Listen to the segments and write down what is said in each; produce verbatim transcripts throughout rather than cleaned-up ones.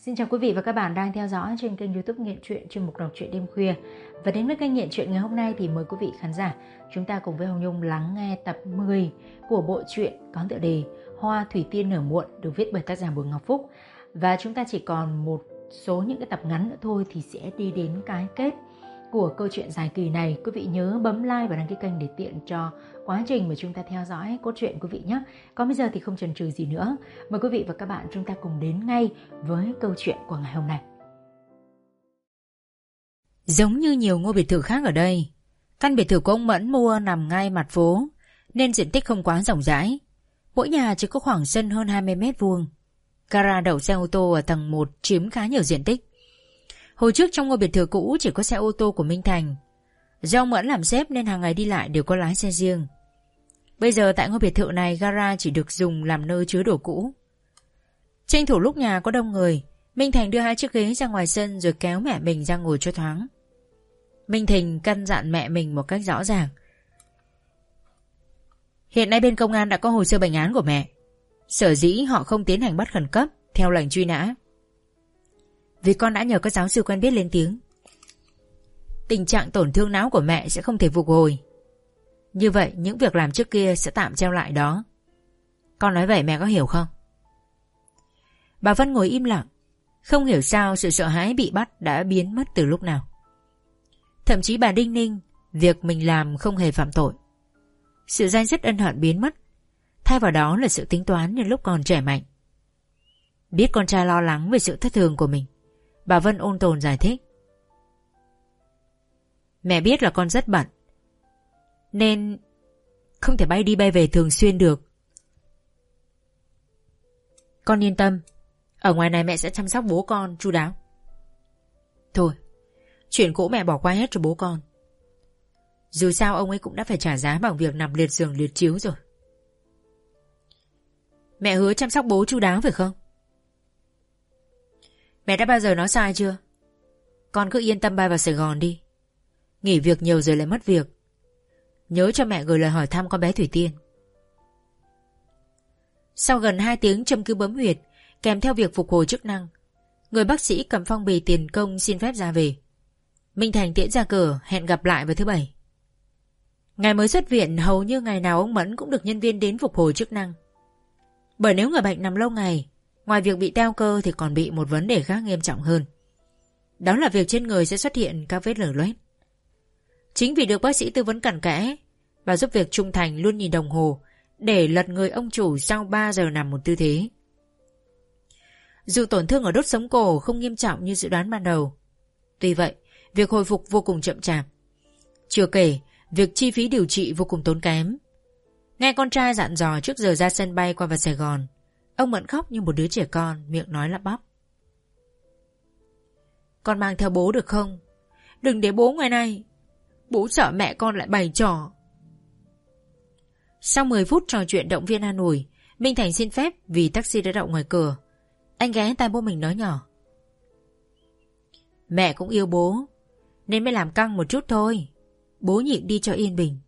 Xin chào quý vị và các bạn đang theo dõi trên kênh YouTube Nghiện Truyện chuyên mục đọc truyện đêm khuya. Và đến với kênh Nghiện Truyện ngày hôm nay thì mời quý vị khán giả chúng ta cùng với Hồng Nhung lắng nghe tập mười của bộ truyện có tựa đề Hoa Thủy Tiên Nở Muộn được viết bởi tác giả Bùi Ngọc Phúc. Và chúng ta chỉ còn một số những cái tập ngắn nữa thôi thì sẽ đi đến cái kết của câu chuyện dài kỳ này. Quý vị nhớ bấm like và đăng ký kênh để tiện cho quá trình mà chúng ta theo dõi cốt truyện quý vị nhé. Còn bây giờ thì không chần chừ gì nữa, mời quý vị và các bạn chúng ta cùng đến ngay với câu chuyện của ngày hôm nay. Giống như nhiều ngôi biệt thự khác ở đây, căn biệt thự của ông Mẫn mua nằm ngay mặt phố nên diện tích không quá rộng rãi. Mỗi nhà chỉ có khoảng sân hơn hai mươi mét vuông. Gara đậu xe ô tô ở tầng một chiếm khá nhiều diện tích. Hồi trước trong ngôi biệt thự cũ chỉ có xe ô tô của Minh Thành. Do ông Mẫn làm sếp nên hàng ngày đi lại đều có lái xe riêng. Bây giờ tại ngôi biệt thự này, gara chỉ được dùng làm nơi chứa đồ cũ. Tranh thủ lúc nhà có đông người, Minh Thành đưa hai chiếc ghế ra ngoài sân rồi kéo mẹ mình ra ngồi cho thoáng. Minh Thành căn dặn mẹ mình một cách rõ ràng. Hiện nay bên công an đã có hồ sơ bệnh án của mẹ. Sở dĩ họ không tiến hành bắt khẩn cấp theo lệnh truy nã vì con đã nhờ các giáo sư quen biết lên tiếng. Tình trạng tổn thương não của mẹ sẽ không thể phục hồi. Như vậy những việc làm trước kia sẽ tạm treo lại đó. Con nói vậy mẹ có hiểu không? Bà Vân ngồi im lặng. Không hiểu sao sự sợ hãi bị bắt đã biến mất từ lúc nào. Thậm chí bà đinh ninh việc mình làm không hề phạm tội. Sự day dứt ân hận biến mất. Thay vào đó là sự tính toán như lúc còn trẻ mạnh. Biết con trai lo lắng về sự thất thường của mình, bà Vân ôn tồn giải thích. Mẹ biết là con rất bận nên không thể bay đi bay về thường xuyên được. Con yên tâm, ở ngoài này mẹ sẽ chăm sóc bố con chu đáo. Thôi, chuyện cũ mẹ bỏ qua hết cho bố con. Dù sao ông ấy cũng đã phải trả giá bằng việc nằm liệt giường liệt chiếu rồi. Mẹ hứa chăm sóc bố chu đáo phải không? Mẹ đã bao giờ nói sai chưa? Con cứ yên tâm bay vào Sài Gòn đi. Nghỉ việc nhiều rồi lại mất việc. Nhớ cho mẹ gửi lời hỏi thăm con bé Thủy Tiên. Sau gần hai tiếng châm cứu bấm huyệt kèm theo việc phục hồi chức năng, người bác sĩ cầm phong bì tiền công xin phép ra về. Minh Thành tiễn ra cửa hẹn gặp lại vào thứ Bảy. Ngày mới xuất viện hầu như ngày nào ông Mẫn cũng được nhân viên đến phục hồi chức năng. Bởi nếu người bệnh nằm lâu ngày, ngoài việc bị teo cơ thì còn bị một vấn đề khác nghiêm trọng hơn. Đó là việc trên người sẽ xuất hiện các vết lở loét. Chính vì được bác sĩ tư vấn cặn kẽ và giúp việc Trung Thành luôn nhìn đồng hồ để lật người ông chủ sau ba giờ nằm một tư thế. Dù tổn thương ở đốt sống cổ không nghiêm trọng như dự đoán ban đầu, tuy vậy việc hồi phục vô cùng chậm chạp. Chưa kể việc chi phí điều trị vô cùng tốn kém. Nghe con trai dặn dò trước giờ ra sân bay qua vào Sài Gòn, ông Mẫn khóc như một đứa trẻ con, miệng nói lắp bắp. Con mang theo bố được không? Đừng để bố ngoài này. Bố sợ mẹ con lại bày trò. Sau mười phút trò chuyện động viên an ủi, Minh Thành xin phép vì taxi đã đậu ngoài cửa. Anh ghé tai bố mình nói nhỏ. Mẹ cũng yêu bố nên mới làm căng một chút thôi. Bố nhịn đi cho yên bình.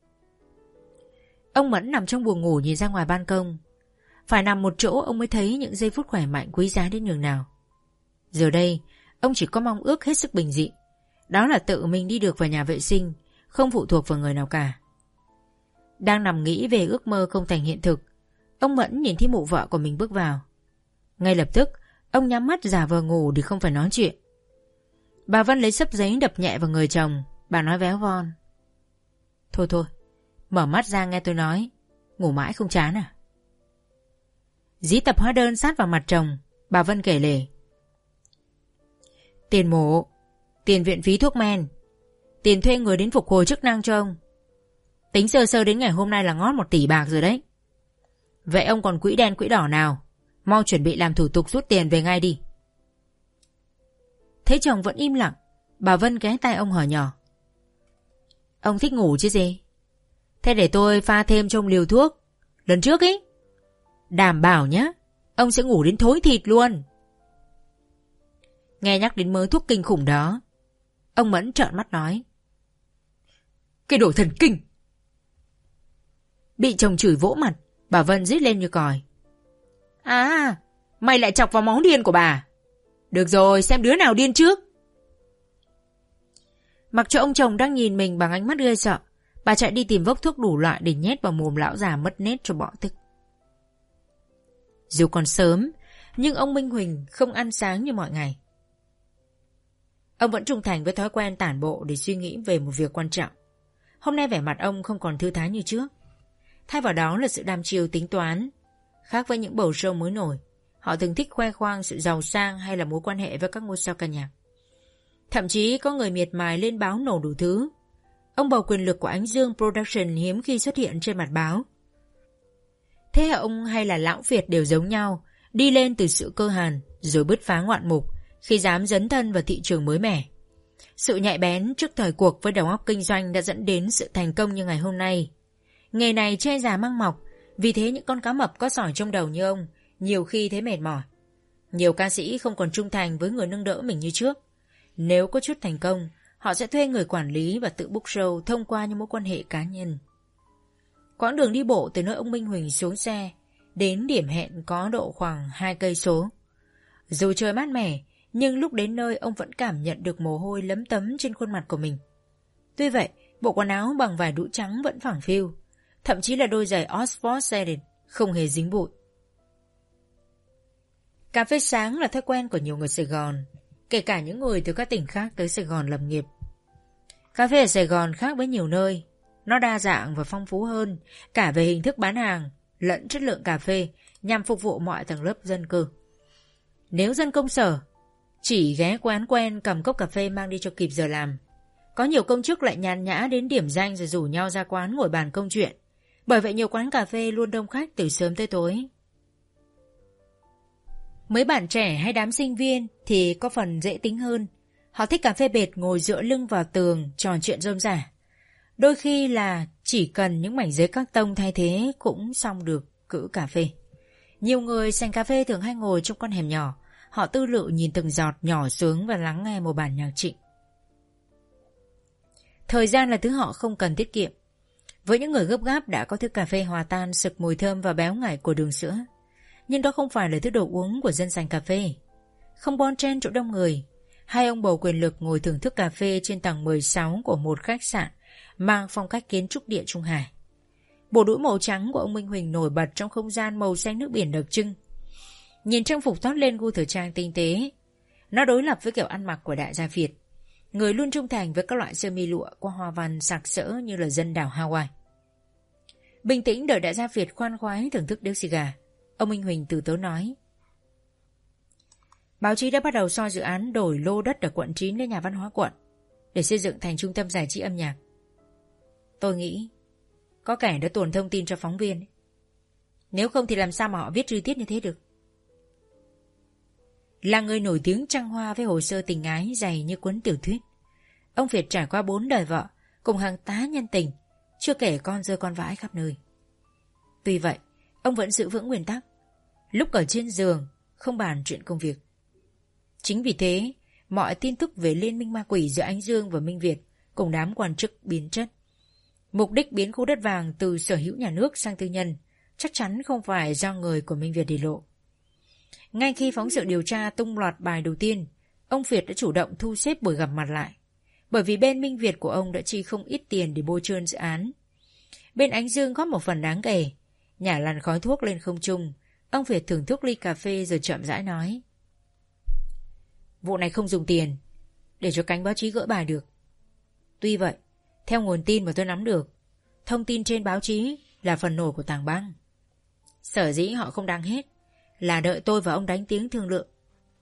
Ông Mẫn nằm trong buồng ngủ nhìn ra ngoài ban công. Phải nằm một chỗ ông mới thấy những giây phút khỏe mạnh quý giá đến nhường nào. Giờ đây ông chỉ có mong ước hết sức bình dị. Đó là tự mình đi được vào nhà vệ sinh, không phụ thuộc vào người nào cả. Đang nằm nghĩ về ước mơ không thành hiện thực, ông Mẫn nhìn thấy mụ vợ của mình bước vào. Ngay lập tức ông nhắm mắt giả vờ ngủ để không phải nói chuyện. Bà Vân lấy xấp giấy đập nhẹ vào người chồng. Bà nói véo von. Thôi thôi, mở mắt ra nghe tôi nói. Ngủ mãi không chán à? Dí tập hóa đơn sát vào mặt chồng, bà Vân kể lể. Tiền mổ, tiền viện phí thuốc men, tiền thuê người đến phục hồi chức năng cho ông. Tính sơ sơ đến ngày hôm nay là ngót một tỷ bạc rồi đấy. Vậy ông còn quỹ đen quỹ đỏ nào? Mau chuẩn bị làm thủ tục rút tiền về ngay đi. Thấy chồng vẫn im lặng, bà Vân ghé tai ông hỏi nhỏ. Ông thích ngủ chứ gì? Thế để tôi pha thêm cho ông liều thuốc lần trước ý. Đảm bảo nhá, ông sẽ ngủ đến thối thịt luôn. Nghe nhắc đến mớ thuốc kinh khủng đó, ông Mẫn trợn mắt nói. Cái đồ thần kinh! Bị chồng chửi vỗ mặt, bà Vân rít lên như còi. À, mày lại chọc vào máu điên của bà. Được rồi, xem đứa nào điên trước. Mặc cho ông chồng đang nhìn mình bằng ánh mắt ghê sợ, bà chạy đi tìm vốc thuốc đủ loại để nhét vào mồm lão già mất nết cho bỏ tức. Dù còn sớm, nhưng ông Minh Huỳnh không ăn sáng như mọi ngày. Ông vẫn trung thành với thói quen tản bộ để suy nghĩ về một việc quan trọng. Hôm nay vẻ mặt ông không còn thư thái như trước. Thay vào đó là sự đăm chiêu tính toán. Khác với những bầu show mới nổi, họ thường thích khoe khoang sự giàu sang hay là mối quan hệ với các ngôi sao ca nhạc. Thậm chí có người miệt mài lên báo nổ đủ thứ. Ông bầu quyền lực của Ánh Dương Production hiếm khi xuất hiện trên mặt báo. Thế ông hay là lão Việt đều giống nhau, đi lên từ sự cơ hàn rồi bứt phá ngoạn mục khi dám dấn thân vào thị trường mới mẻ. Sự nhạy bén trước thời cuộc với đầu óc kinh doanh đã dẫn đến sự thành công như ngày hôm nay. Nghề này che già mang mọc, vì thế những con cá mập có sỏi trong đầu như ông nhiều khi thấy mệt mỏi. Nhiều ca sĩ không còn trung thành với người nâng đỡ mình như trước. Nếu có chút thành công, họ sẽ thuê người quản lý và tự book show thông qua những mối quan hệ cá nhân. Quãng đường đi bộ từ nơi ông Minh Huỳnh xuống xe đến điểm hẹn có độ khoảng hai cây số. Dù trời mát mẻ, nhưng lúc đến nơi ông vẫn cảm nhận được mồ hôi lấm tấm trên khuôn mặt của mình. Tuy vậy, bộ quần áo bằng vải đũ trắng vẫn phẳng phiu, thậm chí là đôi giày Oxford Series không hề dính bụi. Cà phê sáng là thói quen của nhiều người Sài Gòn, kể cả những người từ các tỉnh khác tới Sài Gòn lập nghiệp. Cà phê ở Sài Gòn khác với nhiều nơi, nó đa dạng và phong phú hơn, cả về hình thức bán hàng lẫn chất lượng cà phê, nhằm phục vụ mọi tầng lớp dân cư. Nếu dân công sở chỉ ghé quán quen cầm cốc cà phê mang đi cho kịp giờ làm, có nhiều công chức lại nhàn nhã đến điểm danh rồi rủ nhau ra quán ngồi bàn công chuyện. Bởi vậy nhiều quán cà phê luôn đông khách từ sớm tới tối. Mấy bạn trẻ hay đám sinh viên thì có phần dễ tính hơn. Họ thích cà phê bệt ngồi dựa lưng vào tường trò chuyện rôm rả. Đôi khi là chỉ cần những mảnh giấy các tông thay thế cũng xong được cữ cà phê. Nhiều người sành cà phê thường hay ngồi trong con hẻm nhỏ. Họ tư lự nhìn từng giọt nhỏ xuống và lắng nghe một bản nhạc trịnh. Thời gian là thứ họ không cần tiết kiệm. Với những người gấp gáp đã có thức cà phê hòa tan sực mùi thơm và béo ngậy của đường sữa. Nhưng đó không phải là thứ đồ uống của dân sành cà phê. Không bon chen chỗ đông người. Hai ông bầu quyền lực ngồi thưởng thức cà phê trên tầng mười sáu của một khách sạn mang phong cách kiến trúc Địa Trung Hải. Bộ đũa màu trắng của ông Minh Huỳnh nổi bật trong không gian màu xanh nước biển đặc trưng. Nhìn trang phục toát lên gu thời trang tinh tế. Nó đối lập với kiểu ăn mặc của đại gia Việt, người luôn trung thành với các loại sơ mi lụa qua hoa văn sặc sỡ như là dân đảo Hawaii. Bình tĩnh đợi đại gia Việt khoan khoái thưởng thức điếu xì gà, ông Minh Huỳnh từ tốn nói: Báo chí đã bắt đầu soi dự án đổi lô đất ở quận chín lên nhà văn hóa quận để xây dựng thành trung tâm giải trí âm nhạc. Tôi nghĩ có kẻ đã tuồn thông tin cho phóng viên. Nếu không thì làm sao mà họ viết chi tiết như thế được. Là người nổi tiếng trăng hoa với hồ sơ tình ái dày như cuốn tiểu thuyết, ông Việt trải qua bốn đời vợ cùng hàng tá nhân tình, chưa kể con rơi con vãi khắp nơi. Tuy vậy, ông vẫn giữ vững nguyên tắc, lúc ở trên giường không bàn chuyện công việc. Chính vì thế, mọi tin tức về liên minh ma quỷ giữa Ánh Dương và Minh Việt cùng đám quan chức biến chất. Mục đích biến khu đất vàng từ sở hữu nhà nước sang tư nhân chắc chắn không phải do người của Minh Việt để lộ. Ngay khi phóng sự điều tra tung loạt bài đầu tiên, ông Việt đã chủ động thu xếp buổi gặp mặt lại, bởi vì bên Minh Việt của ông đã chi không ít tiền để bôi trơn dự án. Bên Ánh Dương góp một phần đáng kể, nhả làn khói thuốc lên không trung. Ông Việt thưởng thức ly cà phê rồi chậm rãi nói: Vụ này không dùng tiền để cho cánh báo chí gỡ bài được. Tuy vậy, theo nguồn tin mà tôi nắm được, thông tin trên báo chí là phần nổi của tàng băng. Sở dĩ họ không đăng hết là đợi tôi và ông đánh tiếng thương lượng.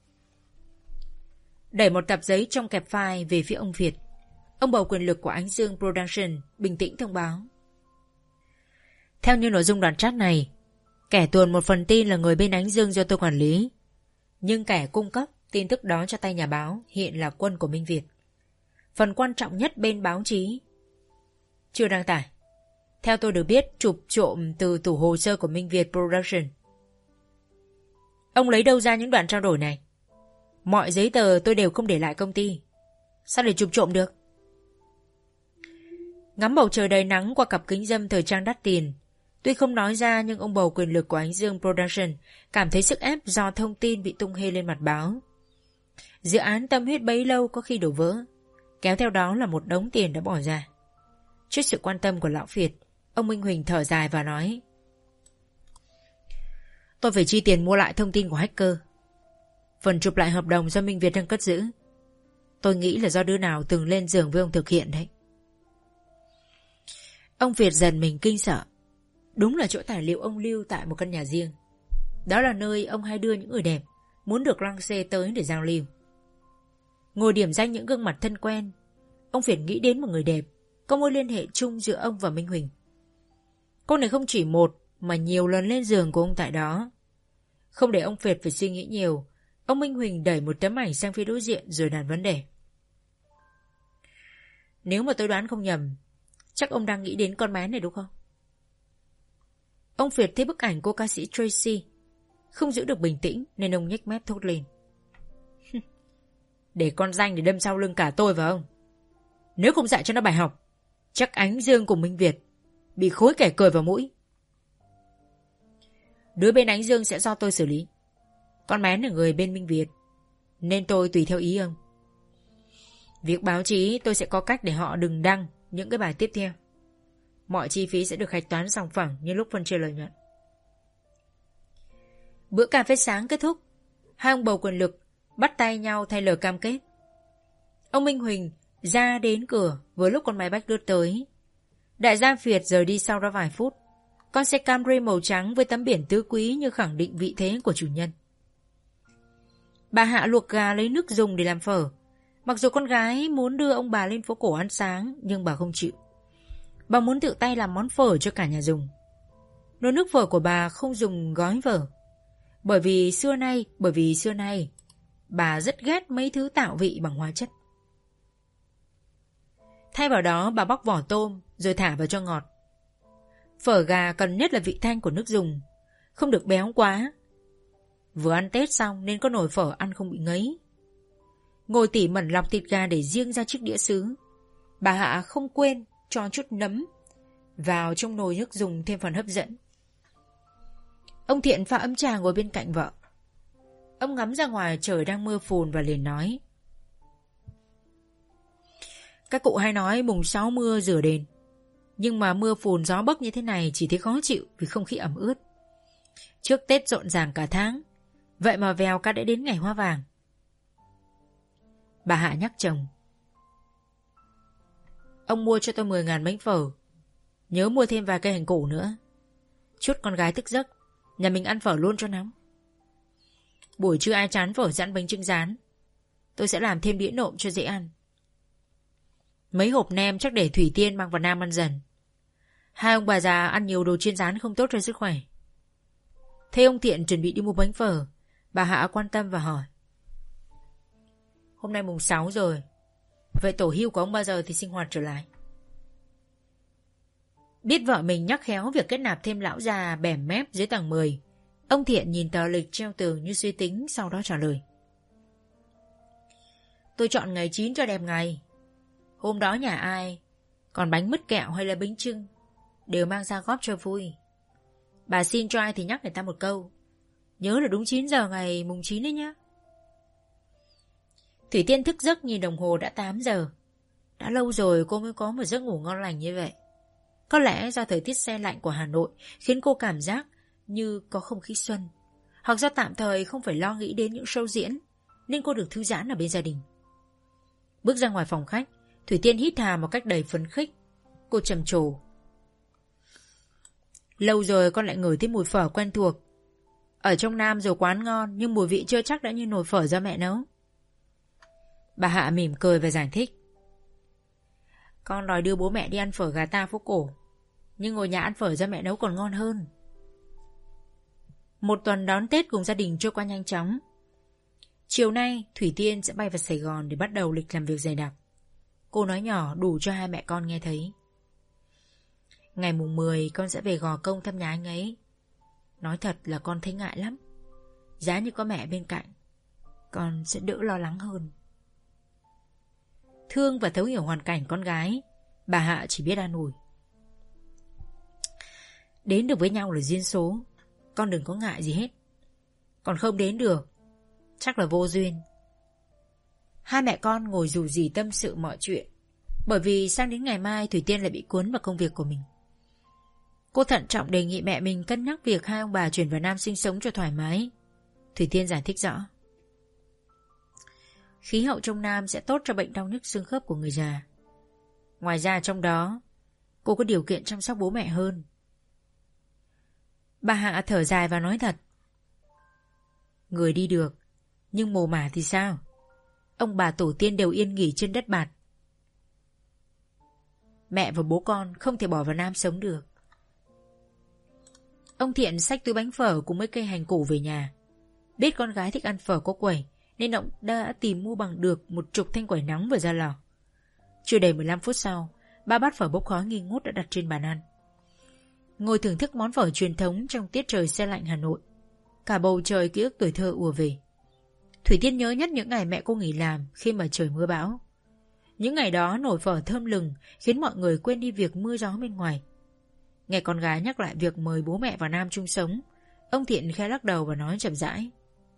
Đẩy một tập giấy trong kẹp file về phía ông Việt, ông bầu quyền lực của Ánh Dương Production bình tĩnh thông báo: Theo như nội dung đoạn chat này, kẻ tuồn một phần tin là người bên Ánh Dương do tôi quản lý, nhưng kẻ cung cấp tin tức đó cho tay nhà báo hiện là quân của Minh Việt. Phần quan trọng nhất bên báo chí chưa đăng tải. Theo tôi được biết, chụp trộm từ tủ hồ sơ của Minh Việt Production. Ông lấy đâu ra những đoạn trao đổi này? Mọi giấy tờ tôi đều không để lại công ty, sao để chụp trộm được? Ngắm bầu trời đầy nắng qua cặp kính râm thời trang đắt tiền, tuy không nói ra nhưng ông bầu quyền lực của Ánh Dương Production cảm thấy sức ép do thông tin bị tung hê lên mặt báo. Dự án tâm huyết bấy lâu có khi đổ vỡ, kéo theo đó là một đống tiền đã bỏ ra. Trước sự quan tâm của lão Việt, ông Minh Huỳnh thở dài và nói: Tôi phải chi tiền mua lại thông tin của hacker. Phần chụp lại hợp đồng do Minh Việt đang cất giữ, tôi nghĩ là do đứa nào từng lên giường với ông thực hiện đấy. Ông Việt dần mình kinh sợ. Đúng là chỗ tài liệu ông lưu tại một căn nhà riêng. Đó là nơi ông hay đưa những người đẹp muốn được lăng xê tới để giao lưu. Ngồi điểm danh những gương mặt thân quen, ông Việt nghĩ đến một người đẹp có mối liên hệ chung giữa ông và Minh Huỳnh. Cô này không chỉ một mà nhiều lần lên giường của ông tại đó. Không để ông Việt phải suy nghĩ nhiều, ông Minh Huỳnh đẩy một tấm ảnh sang phía đối diện rồi đặt vấn đề. Nếu mà tôi đoán không nhầm, chắc ông đang nghĩ đến con bé này đúng không? Ông Việt thấy bức ảnh cô ca sĩ Tracy, không giữ được bình tĩnh nên ông nhếch mép thốt lên. Để con danh để đâm sau lưng cả tôi và ông. Nếu không dạy cho nó bài học, chắc Ánh Dương cùng Minh Việt bị khối kẻ cười vào mũi. Đứa bên Ánh Dương sẽ do tôi xử lý. Con bé là người bên Minh Việt, nên tôi tùy theo ý ông. Việc báo chí tôi sẽ có cách để họ đừng đăng những cái bài tiếp theo. Mọi chi phí sẽ được hạch toán sòng phẳng như lúc phân chia lợi nhuận. Bữa cà phê sáng kết thúc, hai ông bầu quyền lực bắt tay nhau thay lời cam kết. Ông Minh Huỳnh ra đến cửa vừa lúc con máy bách lướt tới. Đại gia Việt rời đi sau đó vài phút. Con xe Camry màu trắng với tấm biển tứ quý như khẳng định vị thế của chủ nhân. Bà Hạ luộc gà lấy nước dùng để làm phở. Mặc dù con gái muốn đưa ông bà lên phố cổ ăn sáng, nhưng bà không chịu. Bà muốn tự tay làm món phở cho cả nhà dùng. Nồi nước phở của bà không dùng gói phở. Bởi vì xưa nay, bởi vì xưa nay, bà rất ghét mấy thứ tạo vị bằng hóa chất. Thay vào đó bà bóc vỏ tôm rồi thả vào cho ngọt. Phở gà cần nhất là vị thanh của nước dùng, không được béo quá. Vừa ăn Tết xong nên có nồi phở ăn không bị ngấy. Ngồi tỉ mẩn lọc thịt gà để riêng ra chiếc đĩa sứ. Bà Hạ không quên cho chút nấm vào trong nồi nước dùng thêm phần hấp dẫn. Ông Thiện pha ấm trà ngồi bên cạnh vợ. Ông ngắm ra ngoài trời đang mưa phùn và liền nói: Các cụ hay nói mùng sáu mưa rửa đền, nhưng mà mưa phùn gió bấc như thế này chỉ thấy khó chịu vì không khí ẩm ướt. Trước Tết rộn ràng cả tháng, vậy mà vèo cả đã đến ngày hoa vàng. Bà Hạ nhắc chồng: Ông mua cho tôi mười ngàn bánh phở, nhớ mua thêm vài cây hành củ nữa. Chút con gái thức giấc, nhà mình ăn phở luôn cho nóng. Buổi trưa ai chán phở sẵn bánh chưng rán, tôi sẽ làm thêm đĩa nộm cho dễ ăn. Mấy hộp nem chắc để Thủy Tiên mang vào Nam ăn dần. Hai ông bà già ăn nhiều đồ chiên rán không tốt cho sức khỏe. Thấy ông Thiện chuẩn bị đi mua bánh phở, bà Hạ quan tâm và hỏi: Hôm nay mùng sáu rồi, vậy tổ hưu của ông bao giờ thì sinh hoạt trở lại? Biết vợ mình nhắc khéo việc kết nạp thêm lão già bẻm mép dưới tầng mười, ông Thiện nhìn tờ lịch treo tường như suy tính, sau đó trả lời: Tôi chọn ngày chín cho đẹp ngày. Hôm đó nhà ai còn bánh mứt kẹo hay là bánh chưng đều mang ra góp cho vui. Bà xin cho ai thì nhắc người ta một câu, nhớ là đúng chín giờ ngày mùng chín đấy nhá. Thủy Tiên thức giấc nhìn đồng hồ đã tám giờ. Đã lâu rồi cô mới có một giấc ngủ ngon lành như vậy. Có lẽ do thời tiết se lạnh của Hà Nội khiến cô cảm giác như có không khí xuân, hoặc do tạm thời không phải lo nghĩ đến những show diễn nên cô được thư giãn ở bên gia đình. Bước ra ngoài phòng khách, Thủy Tiên hít hà một cách đầy phấn khích. Cô trầm trồ: Lâu rồi con lại ngửi thấy mùi phở quen thuộc. Ở trong Nam dù quán ngon nhưng mùi vị chưa chắc đã như nồi phở do mẹ nấu. Bà Hạ mỉm cười và giải thích: Con đòi đưa bố mẹ đi ăn phở gà ta phố cổ, nhưng ngồi nhà ăn phở do mẹ nấu còn ngon hơn. Một tuần đón Tết cùng gia đình trôi qua nhanh chóng. Chiều nay Thủy Tiên sẽ bay vào Sài Gòn để bắt đầu lịch làm việc dày đặc. Cô nói nhỏ đủ cho hai mẹ con nghe thấy: Ngày mùng mười con sẽ về Gò Công thăm nhà anh ấy. Nói thật là con thấy ngại lắm. Giá như có mẹ bên cạnh, con sẽ đỡ lo lắng hơn. Thương và thấu hiểu hoàn cảnh con gái, bà Hạ chỉ biết an ủi: Đến được với nhau là duyên số, con đừng có ngại gì hết. Còn không đến được, chắc là vô duyên. Hai mẹ con ngồi rủ rỉ tâm sự mọi chuyện, bởi vì sang đến ngày mai Thủy Tiên lại bị cuốn vào công việc của mình. Cô thận trọng đề nghị mẹ mình cân nhắc việc hai ông bà chuyển vào Nam sinh sống cho thoải mái. Thủy Tiên giải thích rõ. Khí hậu trong Nam sẽ tốt cho bệnh đau nhức xương khớp của người già. Ngoài ra trong đó, cô có điều kiện chăm sóc bố mẹ hơn. Bà Hạ thở dài và nói thật. Người đi được, nhưng mồ mả thì sao? Ông bà tổ tiên đều yên nghỉ trên đất bạt. Mẹ và bố con không thể bỏ vào Nam sống được. Ông Thiện xách túi bánh phở cùng mấy cây hành củ về nhà. Biết con gái thích ăn phở có quẩy, nên ông đã tìm mua bằng được một chục thanh quẩy nóng vừa ra lò. Chưa đầy mười lăm phút sau, ba bát phở bốc khói nghi ngút đã đặt trên bàn ăn. Ngồi thưởng thức món phở truyền thống trong tiết trời se lạnh Hà Nội, cả bầu trời ký ức tuổi thơ ùa về. Thủy Tiên nhớ nhất những ngày mẹ cô nghỉ làm khi mà trời mưa bão. Những ngày đó nồi phở thơm lừng khiến mọi người quên đi việc mưa gió bên ngoài. Nghe con gái nhắc lại việc mời bố mẹ vào Nam chung sống, ông Thiện khẽ lắc đầu và nói chậm rãi.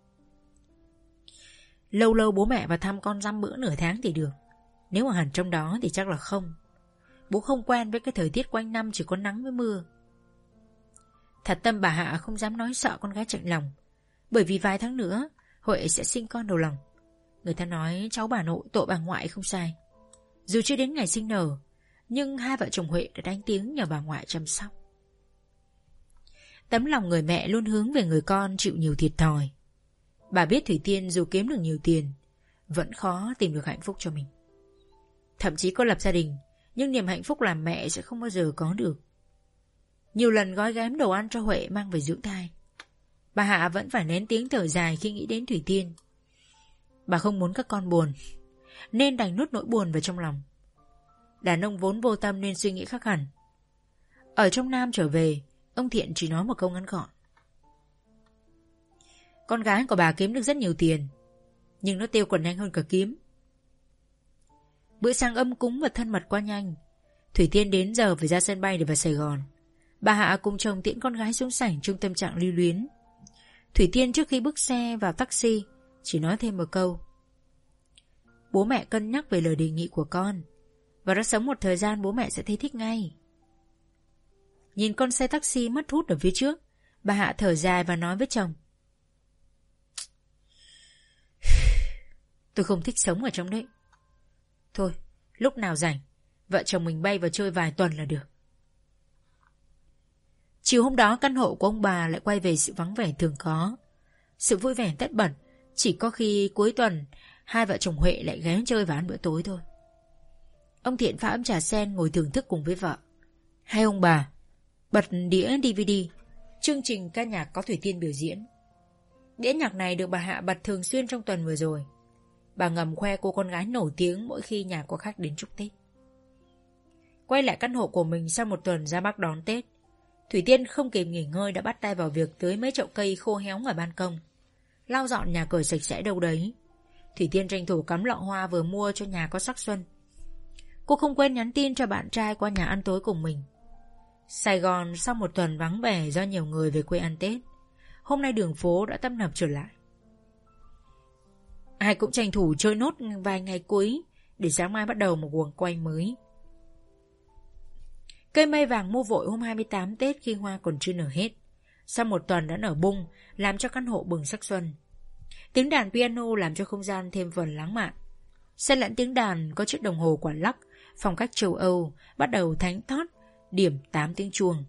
Lâu lâu bố mẹ vào thăm con dăm bữa nửa tháng thì được. Nếu mà hẳn trong đó thì chắc là không. Bố không quen với cái thời tiết quanh năm chỉ có nắng với mưa. Thật tâm bà Hạ không dám nói sợ con gái chạnh lòng, bởi vì vài tháng nữa Huệ sẽ sinh con đầu lòng. Người ta nói cháu bà nội tội bà ngoại không sai. Dù chưa đến ngày sinh nở, nhưng hai vợ chồng Huệ đã đánh tiếng nhờ bà ngoại chăm sóc. Tấm lòng người mẹ luôn hướng về người con chịu nhiều thiệt thòi. Bà biết Thủy Tiên dù kiếm được nhiều tiền, vẫn khó tìm được hạnh phúc cho mình. Thậm chí có lập gia đình, nhưng niềm hạnh phúc làm mẹ sẽ không bao giờ có được. Nhiều lần gói ghém đồ ăn cho Huệ mang về dưỡng thai, bà Hạ vẫn phải nén tiếng thở dài khi nghĩ đến Thủy Tiên. Bà không muốn các con buồn, nên đành nuốt nỗi buồn vào trong lòng. Đàn ông vốn vô tâm nên suy nghĩ khác hẳn. Ở trong Nam trở về, ông Thiện chỉ nói một câu ngắn gọn. Con gái của bà kiếm được rất nhiều tiền, nhưng nó tiêu còn nhanh hơn cả kiếm. Bữa sáng âm cúng và thân mật quá nhanh. Thủy Tiên đến giờ phải ra sân bay để vào Sài Gòn. Bà Hạ cùng chồng tiễn con gái xuống sảnh trong tâm trạng lưu luyến. Thủy Tiên trước khi bước xe vào taxi chỉ nói thêm một câu. Bố mẹ cân nhắc về lời đề nghị của con, và đã sống một thời gian bố mẹ sẽ thấy thích ngay. Nhìn con xe taxi mất hút ở phía trước, bà Hạ thở dài và nói với chồng. Tôi không thích sống ở trong đấy. Thôi, lúc nào rảnh, vợ chồng mình bay vào chơi vài tuần là được. Chiều hôm đó căn hộ của ông bà lại quay về sự vắng vẻ thường có. Sự vui vẻ tất bật chỉ có khi cuối tuần hai vợ chồng Huệ lại ghé chơi và ăn bữa tối thôi. Ông Thiện pha ấm trà sen ngồi thưởng thức cùng với vợ. Hai ông bà bật đĩa đê vê đê, chương trình ca nhạc có Thủy Tiên biểu diễn. Đĩa nhạc này được bà Hạ bật thường xuyên trong tuần vừa rồi. Bà ngầm khoe cô con gái nổi tiếng mỗi khi nhà có khách đến chúc Tết. Quay lại căn hộ của mình sau một tuần ra Bắc đón Tết, Thủy Tiên không kịp nghỉ ngơi đã bắt tay vào việc tưới mấy chậu cây khô héo ngoài ban công, lau dọn nhà cửa sạch sẽ đâu đấy. Thủy Tiên tranh thủ cắm lọ hoa vừa mua cho nhà có sắc xuân. Cô không quên nhắn tin cho bạn trai qua nhà ăn tối cùng mình. Sài Gòn sau một tuần vắng vẻ do nhiều người về quê ăn Tết, hôm nay đường phố đã tấp nập trở lại. Ai cũng tranh thủ chơi nốt vài ngày cuối để sáng mai bắt đầu một guồng quay mới. Cây mây vàng mua vội hôm hai mươi tám Tết khi hoa còn chưa nở hết, sau một tuần đã nở bung, làm cho căn hộ bừng sắc xuân. Tiếng đàn piano làm cho không gian thêm phần lãng mạn. Xen lẫn tiếng đàn có chiếc đồng hồ quả lắc phong cách châu Âu bắt đầu thánh thót điểm tám tiếng chuông.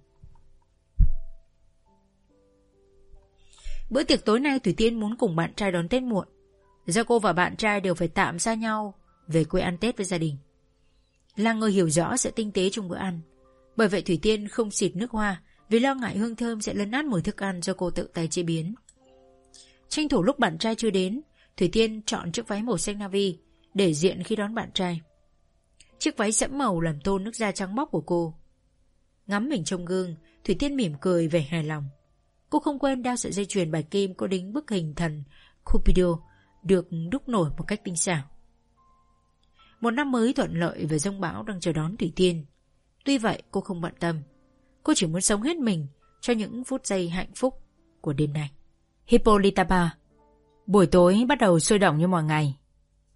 Bữa tiệc tối nay Thủy Tiên muốn cùng bạn trai đón Tết muộn, do cô và bạn trai đều phải tạm xa nhau về quê ăn Tết với gia đình. Là người hiểu rõ sự tinh tế trong bữa ăn, bởi vậy Thủy Tiên không xịt nước hoa vì lo ngại hương thơm sẽ lấn át mùi thức ăn do cô tự tay chế biến. Tranh thủ lúc bạn trai chưa đến, Thủy Tiên chọn chiếc váy màu xanh navy để diện khi đón bạn trai. Chiếc váy sẫm màu làm tôn nước da trắng bóc của cô. Ngắm mình trong gương, Thủy Tiên mỉm cười vẻ hài lòng. Cô không quên đeo sợi dây chuyền bạch kim có đính bức hình thần Cupido được đúc nổi một cách tinh xảo. Một năm mới thuận lợi và giông bão đang chờ đón Thủy Tiên. Tuy vậy cô không bận tâm. Cô chỉ muốn sống hết mình cho những phút giây hạnh phúc của đêm nay. Hippolyta Bar. Buổi tối bắt đầu sôi động như mọi ngày.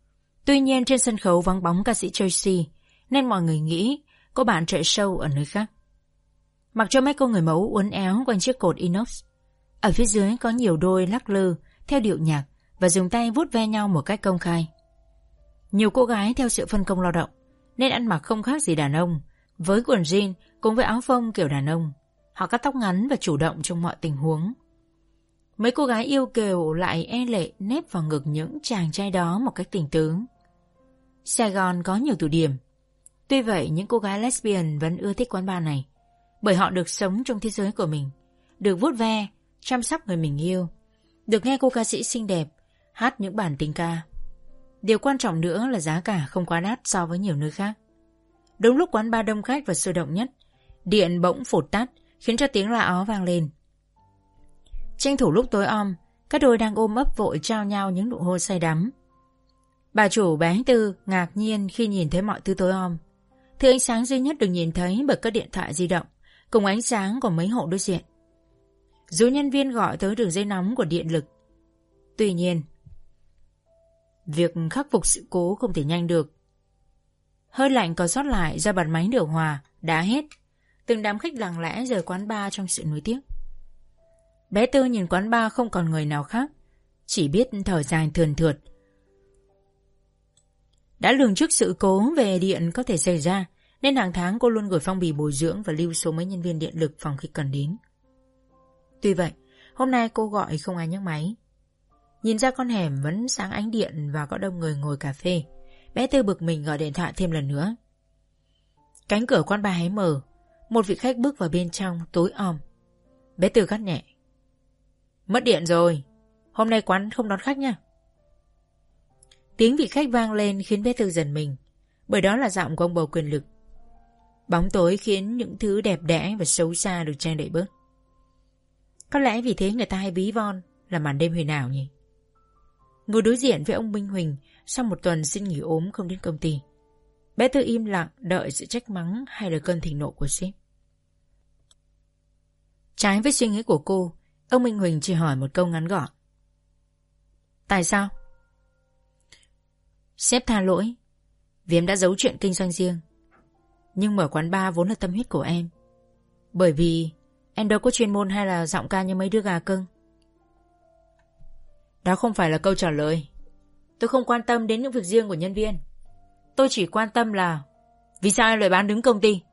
Tuy nhiên trên sân khấu vắng bóng ca sĩ Tracy, nên mọi người nghĩ cô bạn chạy show ở nơi khác. Mặc cho mấy cô người mẫu uốn éo quanh chiếc cột inox, ở phía dưới có nhiều đôi lắc lư theo điệu nhạc và dùng tay vuốt ve nhau một cách công khai. Nhiều cô gái theo sự phân công lao động nên ăn mặc không khác gì đàn ông, với quần jean cùng với áo phông kiểu đàn ông. Họ cắt tóc ngắn và chủ động trong mọi tình huống. Mấy cô gái yêu kiều lại e lệ nép vào ngực những chàng trai đó một cách tình tứ. Sài Gòn có nhiều tụ điểm. Tuy vậy những cô gái lesbian vẫn ưa thích quán bar này, bởi họ được sống trong thế giới của mình, được vuốt ve, chăm sóc người mình yêu, được nghe cô ca sĩ xinh đẹp hát những bản tình ca. Điều quan trọng nữa là giá cả không quá đắt so với nhiều nơi khác. Đúng lúc quán bar đông khách và sôi động nhất, điện bỗng phụt tắt khiến cho tiếng la ó vang lên. Tranh thủ lúc tối om, các đôi đang ôm ấp vội trao nhau những nụ hôn say đắm. Bà chủ bé Tư ngạc nhiên khi nhìn thấy mọi thứ tối om. Thứ ánh sáng duy nhất được nhìn thấy bởi các điện thoại di động cùng ánh sáng của mấy hộ đối diện. Dù nhân viên gọi tới đường dây nóng của điện lực. Tuy nhiên, việc khắc phục sự cố không thể nhanh được. Hơi lạnh còn sót lại do bật máy điều hòa đã hết. Từng đám khách lặng lẽ rời quán bar trong sự nuối tiếc. Bé Tư nhìn quán bar không còn người nào khác, chỉ biết thở dài thườn thượt. Đã lường trước sự cố về điện có thể xảy ra, nên hàng tháng cô luôn gửi phong bì bồi dưỡng và lưu số mấy nhân viên điện lực phòng khi cần đến. Tuy vậy, hôm nay cô gọi không ai nhấc máy. Nhìn ra con hẻm vẫn sáng ánh điện và có đông người ngồi cà phê, bé Tư bực mình gọi điện thoại thêm lần nữa. Cánh cửa quán bar hé mở, một vị khách bước vào bên trong tối om. Bé Tư gắt nhẹ: "Mất điện rồi, hôm nay quán không đón khách nha." Tiếng vị khách vang lên khiến bé Tư giật mình, bởi đó là giọng của ông bầu quyền lực. Bóng tối khiến những thứ đẹp đẽ và xấu xa được che đậy bớt. Có lẽ vì thế người ta hay ví von là màn đêm huyền ảo nhỉ. Ngồi đối diện với ông Minh Huỳnh sau một tuần xin nghỉ ốm không đến công ty, bé Tư im lặng đợi sự trách mắng hay là cơn thịnh nộ của sếp. Trái với suy nghĩ của cô, ông Minh Huỳnh chỉ hỏi một câu ngắn gọn: "Tại sao?" "Sếp tha lỗi, vì em đã giấu chuyện kinh doanh riêng. Nhưng mở quán bar vốn là tâm huyết của em. Bởi vì em đâu có chuyên môn hay là giọng ca như mấy đứa gà cưng." "Đó không phải là câu trả lời. Tôi không quan tâm đến những việc riêng của nhân viên. Tôi chỉ quan tâm là vì sao em lại bán đứng công ty."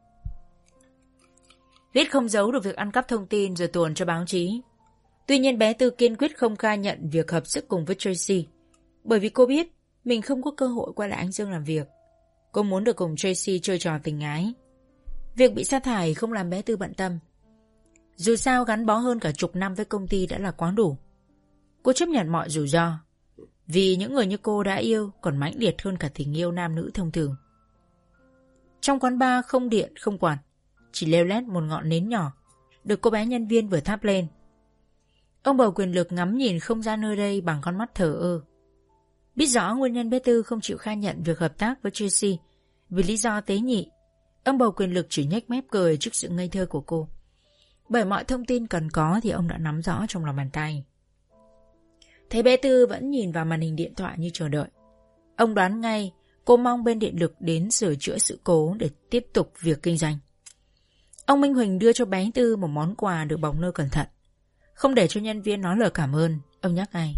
Biết không giấu được việc ăn cắp thông tin rồi tuồn cho báo chí. Tuy nhiên bé Tư kiên quyết không khai nhận việc hợp sức cùng với Tracy, bởi vì cô biết mình không có cơ hội quay lại Anh Dương làm việc. Cô muốn được cùng Tracy chơi trò tình ái. Việc bị sa thải không làm bé Tư bận tâm. Dù sao gắn bó hơn cả chục năm với công ty đã là quá đủ. Cô chấp nhận mọi rủi ro, vì những người như cô đã yêu còn mãnh liệt hơn cả tình yêu nam nữ thông thường. Trong quán bar không điện không quạt, chỉ leo lét một ngọn nến nhỏ được cô bé nhân viên vừa thắp lên. Ông bầu quyền lực ngắm nhìn không gian nơi đây bằng con mắt thờ ơ. Biết rõ nguyên nhân bé Tư không chịu khai nhận việc hợp tác với Tracy vì lý do tế nhị, ông bầu quyền lực chỉ nhếch mép cười trước sự ngây thơ của cô. Bởi mọi thông tin cần có thì ông đã nắm rõ trong lòng bàn tay. Thấy bé Tư vẫn nhìn vào màn hình điện thoại như chờ đợi, ông đoán ngay cô mong bên điện lực đến sửa chữa sự cố để tiếp tục việc kinh doanh. Ông Minh Huỳnh đưa cho bé Tư một món quà được bọc nơ cẩn thận. Không để cho nhân viên nói lời cảm ơn, ông nhắc ngay: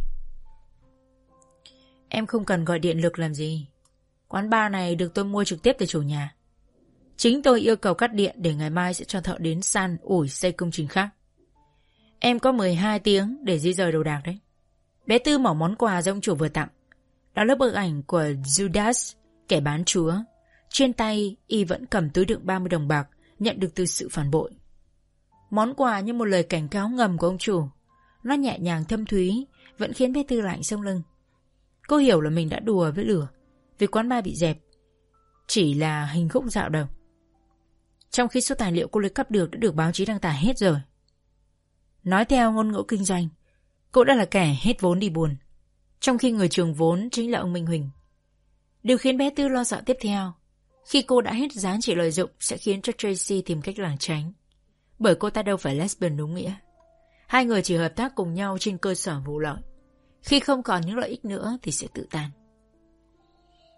"Em không cần gọi điện lực làm gì. Quán bar này được tôi mua trực tiếp từ chủ nhà. Chính tôi yêu cầu cắt điện để ngày mai sẽ cho thợ đến san ủi xây công trình khác. Em có mười hai tiếng để di rời đồ đạc đấy." Bé Tư mở món quà do ông chủ vừa tặng. Đó là bức ảnh của Judas, kẻ bán chúa. Trên tay y vẫn cầm túi đựng ba mươi đồng bạc nhận được từ sự phản bội. Món quà như một lời cảnh cáo ngầm của ông chủ. Nó nhẹ nhàng thâm thúy, vẫn khiến bé Tư lạnh sống lưng. Cô hiểu là mình đã đùa với lửa, vì quán bar bị dẹp chỉ là hình khúc dạo đầu, trong khi số tài liệu cô lấy cắp được đã được báo chí đăng tải hết rồi. Nói theo ngôn ngữ kinh doanh, cô đã là kẻ hết vốn đi buồn, trong khi người trường vốn chính là ông Minh Huỳnh. Điều khiến bé Tư lo sợ tiếp theo, khi cô đã hết giá trị lợi dụng sẽ khiến cho Tracy tìm cách lảng tránh, bởi cô ta đâu phải lesbian đúng nghĩa. Hai người chỉ hợp tác cùng nhau trên cơ sở vụ lợi. Khi không còn những lợi ích nữa thì sẽ tự tan.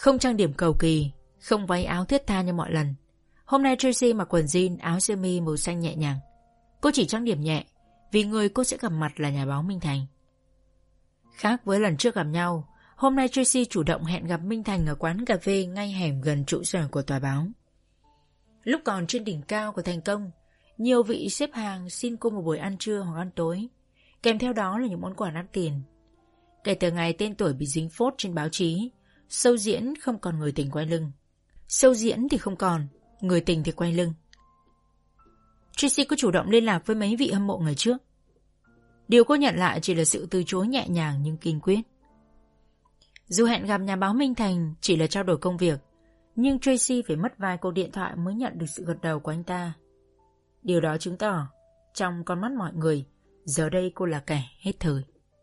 Không trang điểm cầu kỳ, không váy áo thướt tha như mọi lần. Hôm nay Tracy mặc quần jean, áo sơ mi màu xanh nhẹ nhàng. Cô chỉ trang điểm nhẹ vì người cô sẽ gặp mặt là nhà báo Minh Thành. Khác với lần trước gặp nhau, hôm nay Tracy chủ động hẹn gặp Minh Thành ở quán cà phê ngay hẻm gần trụ sở của tòa báo. Lúc còn trên đỉnh cao của thành công, nhiều vị xếp hàng xin cô một buổi ăn trưa hoặc ăn tối, kèm theo đó là những món quà đắt tiền. Kể từ ngày tên tuổi bị dính phốt trên báo chí, show diễn không còn người tình quay lưng. Show diễn thì không còn, người tình thì quay lưng. Tracy có chủ động liên lạc với mấy vị hâm mộ ngày trước. Điều cô nhận lại chỉ là sự từ chối nhẹ nhàng nhưng kiên quyết. Dù hẹn gặp nhà báo Minh Thành chỉ là trao đổi công việc, nhưng Tracy phải mất vài cuộc điện thoại mới nhận được sự gật đầu của anh ta. Điều đó chứng tỏ, trong con mắt mọi người, giờ đây cô là kẻ hết thời.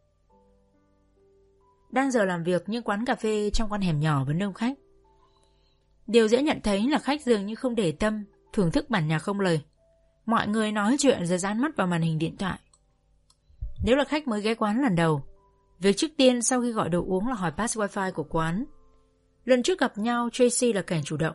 Đang giờ làm việc nhưng quán cà phê trong con hẻm nhỏ vẫn đông khách. Điều dễ nhận thấy là khách dường như không để tâm, thưởng thức bản nhạc không lời. Mọi người nói chuyện rồi dán mắt vào màn hình điện thoại. Nếu là khách mới ghé quán lần đầu, việc trước tiên sau khi gọi đồ uống là hỏi pass wifi của quán. Lần trước gặp nhau, Tracy là kẻ chủ động.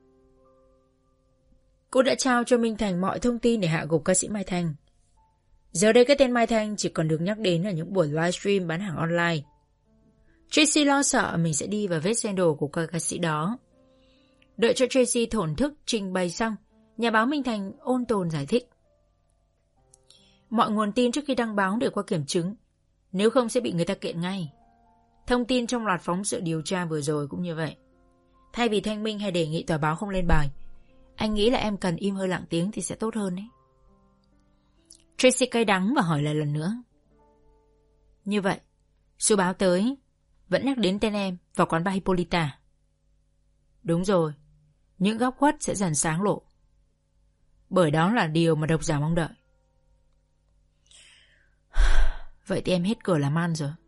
Cô đã trao cho Minh Thành mọi thông tin để hạ gục ca sĩ Mai Thanh. Giờ đây cái tên Mai Thanh chỉ còn được nhắc đến ở những buổi livestream bán hàng online. Tracy lo sợ mình sẽ đi vào vết scandal của ca ca sĩ đó. Đợi cho Tracy thổn thức trình bày xong, nhà báo Minh Thành ôn tồn giải thích. Mọi nguồn tin trước khi đăng báo đều qua kiểm chứng, nếu không sẽ bị người ta kiện ngay. Thông tin trong loạt phóng sự điều tra vừa rồi cũng như vậy. Thay vì thanh minh hay đề nghị tòa báo không lên bài, anh nghĩ là em cần im hơi lặng tiếng thì sẽ tốt hơn đấy. Tracy cay đắng và hỏi lại lần nữa. Như vậy, số báo tới vẫn nhắc đến tên em vào quán bar Hippolyta. Đúng rồi, những góc khuất sẽ dần sáng lộ. Bởi đó là điều mà độc giả mong đợi. Vậy thì em hết cửa làm ăn rồi.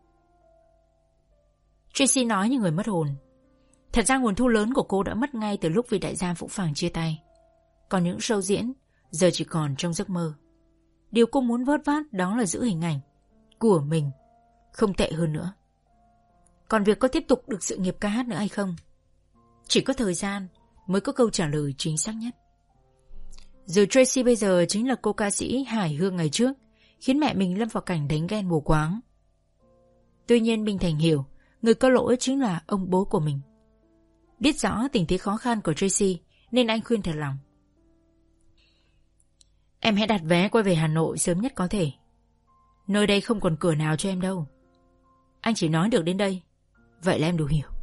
Tracy nói như người mất hồn. Thật ra nguồn thu lớn của cô đã mất ngay từ lúc vị đại gia Vũ Phàng chia tay. Còn những show diễn giờ chỉ còn trong giấc mơ. Điều cô muốn vớt vát đó là giữ hình ảnh của mình không tệ hơn nữa. Còn việc có tiếp tục được sự nghiệp ca hát nữa hay không, chỉ có thời gian mới có câu trả lời chính xác nhất. Rồi Tracy bây giờ chính là cô ca sĩ hài hương ngày trước, khiến mẹ mình lâm vào cảnh đánh ghen mù quáng. Tuy nhiên Minh Thành hiểu người có lỗi chính là ông bố của mình. Biết rõ tình thế khó khăn của Tracy nên anh khuyên thật lòng. Em hãy đặt vé quay về Hà Nội sớm nhất có thể. Nơi đây không còn cửa nào cho em đâu. Anh chỉ nói được đến đây, vậy là em đủ hiểu.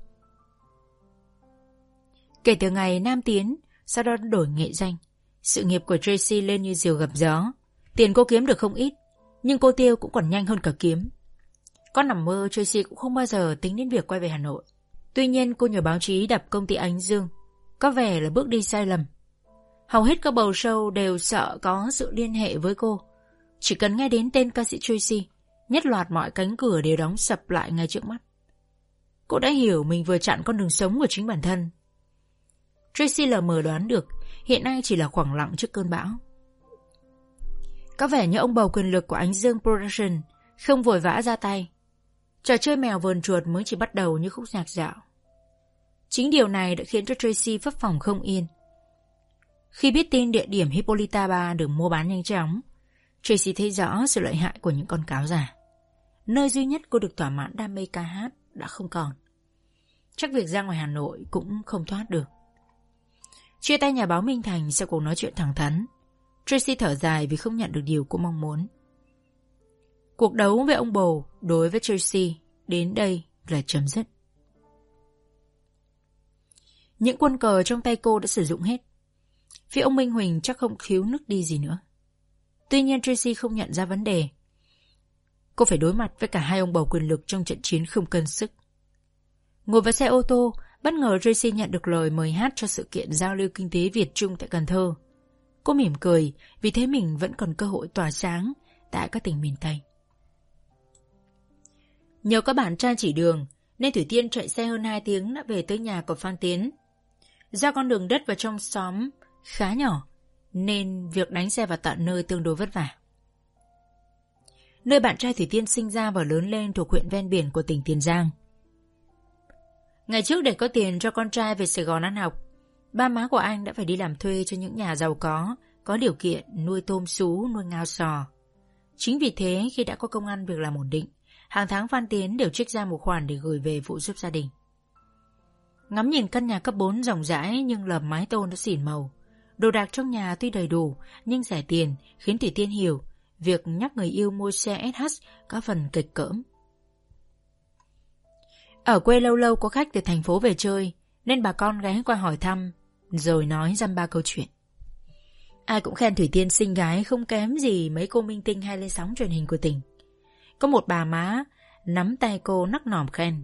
Kể từ ngày Nam Tiến, sau đó đổi nghệ danh, sự nghiệp của Tracy lên như diều gặp gió. Tiền cô kiếm được không ít, nhưng cô tiêu cũng còn nhanh hơn cả kiếm. Có nằm mơ Tracy cũng không bao giờ tính đến việc quay về Hà Nội. Tuy nhiên cô nhờ báo chí đập công ty Ánh Dương, có vẻ là bước đi sai lầm. Hầu hết các bầu show đều sợ có sự liên hệ với cô. Chỉ cần nghe đến tên ca sĩ Tracy, nhất loạt mọi cánh cửa đều đóng sập lại ngay trước mắt. Cô đã hiểu mình vừa chặn con đường sống của chính bản thân. Tracy lờ mờ đoán được hiện nay chỉ là khoảng lặng trước cơn bão. Có vẻ như ông bầu quyền lực của Ánh Dương Production không vội vã ra tay. Trò chơi mèo vờn chuột mới chỉ bắt đầu như khúc nhạc dạo. Chính điều này đã khiến cho Tracy phấp phỏng không yên. Khi biết tin địa điểm Hippolyta Bar được mua bán nhanh chóng, Tracy thấy rõ sự lợi hại của những con cáo giả. Nơi duy nhất cô được thỏa mãn đam mê ca hát đã không còn. Chắc việc ra ngoài Hà Nội cũng không thoát được. Chia tay nhà báo Minh Thành sau cuộc nói chuyện thẳng thắn, Tracy thở dài vì không nhận được điều cô mong muốn. Cuộc đấu với ông bầu đối với Tracy đến đây là chấm dứt. Những quân cờ trong tay cô đã sử dụng hết. Phía ông Minh Huỳnh chắc không khiếu nức đi gì nữa. Tuy nhiên Tracy không nhận ra vấn đề. Cô phải đối mặt với cả hai ông bầu quyền lực trong trận chiến không cân sức. Ngồi vào xe ô tô, bất ngờ Tracy nhận được lời mời hát cho sự kiện giao lưu kinh tế Việt Trung tại Cần Thơ. Cô mỉm cười vì thế mình vẫn còn cơ hội tỏa sáng tại các tỉnh miền Tây. Nhờ các bạn trai chỉ đường nên Thủy Tiên chạy xe hơn hai tiếng đã về tới nhà của Phan Tiến. Do con đường đất vào trong xóm khá nhỏ nên việc đánh xe vào tận nơi tương đối vất vả. Nơi bạn trai Thủy Tiên sinh ra và lớn lên thuộc huyện ven biển của tỉnh Tiền Giang. Ngày trước để có tiền cho con trai về Sài Gòn ăn học, ba má của anh đã phải đi làm thuê cho những nhà giàu có, có điều kiện nuôi tôm sú, nuôi ngao sò. Chính vì thế khi đã có công ăn việc làm ổn định, hàng tháng Phan Tiến đều trích ra một khoản để gửi về phụ giúp gia đình. Ngắm nhìn căn nhà cấp bốn rộng rãi nhưng lợp mái tôn đã xỉn màu. Đồ đạc trong nhà tuy đầy đủ nhưng rẻ tiền khiến Thủy Tiên hiểu việc nhắc người yêu mua xe ét hát có phần kịch cỡm. Ở quê lâu lâu có khách từ thành phố về chơi nên bà con ghé qua hỏi thăm rồi nói dăm ba câu chuyện. Ai cũng khen Thủy Tiên xinh gái không kém gì mấy cô minh tinh hay lên sóng truyền hình của tỉnh. Có một bà má nắm tay cô nắc nỏm khen: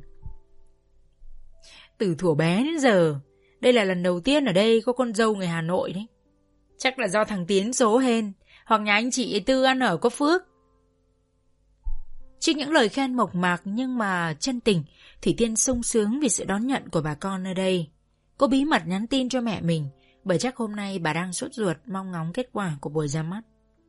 từ thuở bé đến giờ, đây là lần đầu tiên ở đây có con dâu người Hà Nội đấy. Chắc là do thằng Tiến số hên, hoặc nhà anh chị Tư ăn ở có phước. Trước những lời khen mộc mạc nhưng mà chân tình, Thủy Tiên sung sướng vì sự đón nhận của bà con nơi đây. Cô bí mật nhắn tin cho mẹ mình, bởi chắc hôm nay bà đang sốt ruột mong ngóng kết quả của buổi ra mắt.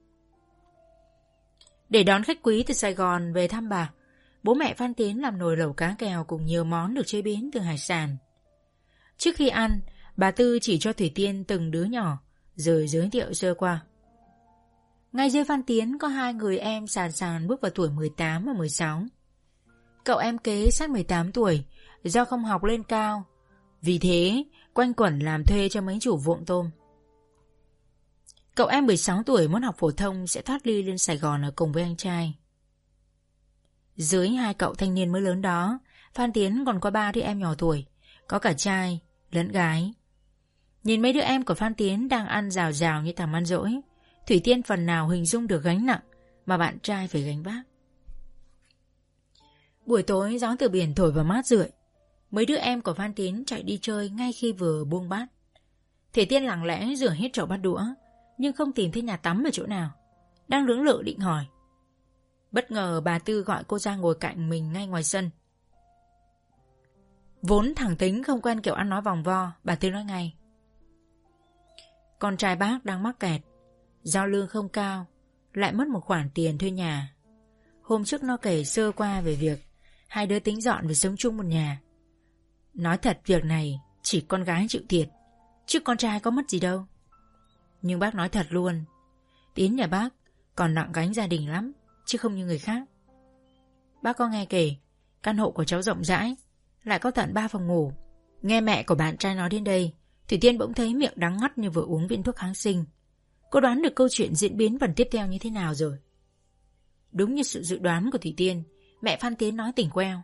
Để đón khách quý từ Sài Gòn về thăm bà, bố mẹ Phan Tiến làm nồi lẩu cá kèo cùng nhiều món được chế biến từ hải sản. Trước khi ăn, bà Tư chỉ cho Thủy Tiên từng đứa nhỏ, rồi giới thiệu sơ qua. Ngay dưới Phan Tiến có hai người em sàn sàn bước vào tuổi mười tám và mười sáu. Cậu em kế sát mười tám tuổi, do không học lên cao, vì thế quanh quẩn làm thuê cho mấy chủ vuộng tôm. Cậu em mười sáu tuổi muốn học phổ thông sẽ thoát ly lên Sài Gòn ở cùng với anh trai. Dưới hai cậu thanh niên mới lớn đó, Phan Tiến còn có ba đứa em nhỏ tuổi, có cả trai lẫn gái. Nhìn mấy đứa em của Phan Tiến đang ăn rào rào như thằng ăn dỗi, Thủy Tiên phần nào hình dung được gánh nặng mà bạn trai phải gánh vác. Buổi tối gió từ biển thổi vào mát rượi, mấy đứa em của Phan Tiến chạy đi chơi ngay khi vừa buông bát. Thủy Tiên lặng lẽ rửa hết chậu bát đũa, nhưng không tìm thấy nhà tắm ở chỗ nào. Đang lưỡng lự định hỏi, bất ngờ bà Tư gọi cô ra ngồi cạnh mình ngay ngoài sân. Vốn thẳng tính không quen kiểu ăn nói vòng vo, bà Tư nói ngay: con trai bác đang mắc kẹt, do lương không cao, lại mất một khoản tiền thuê nhà. Hôm trước nó kể sơ qua về việc hai đứa tính dọn về sống chung một nhà. Nói thật việc này chỉ con gái chịu thiệt, chứ con trai có mất gì đâu. Nhưng bác nói thật luôn, Tiến nhà bác còn nặng gánh gia đình lắm, chứ không như người khác. Bác có nghe kể căn hộ của cháu rộng rãi, lại có tận ba phòng ngủ. Nghe mẹ của bạn trai nói đến đây, Thủy Tiên bỗng thấy miệng đắng ngắt như vừa uống viên thuốc kháng sinh. Cô đoán được câu chuyện diễn biến phần tiếp theo như thế nào rồi. Đúng như sự dự đoán của Thủy Tiên, mẹ Phan Tiến nói tỉnh queo: